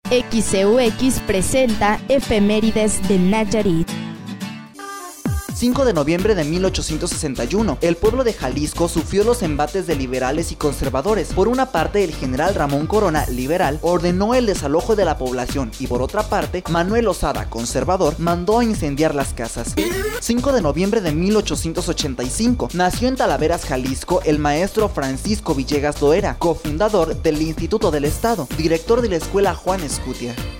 XEUX presenta Efemérides de Nayarit. 5 de noviembre de 1861, el pueblo de Jalisco sufrió los embates de liberales y conservadores. Por una parte, el general Ramón Corona, liberal, ordenó el desalojo de la población y por otra parte, Manuel Lozada, conservador, mandó a incendiar las casas. 5 de noviembre de 1885, nació en Talaveras, Jalisco, el maestro Francisco Villegas Loera, cofundador del Instituto del Estado, director de la escuela Juan Escutia.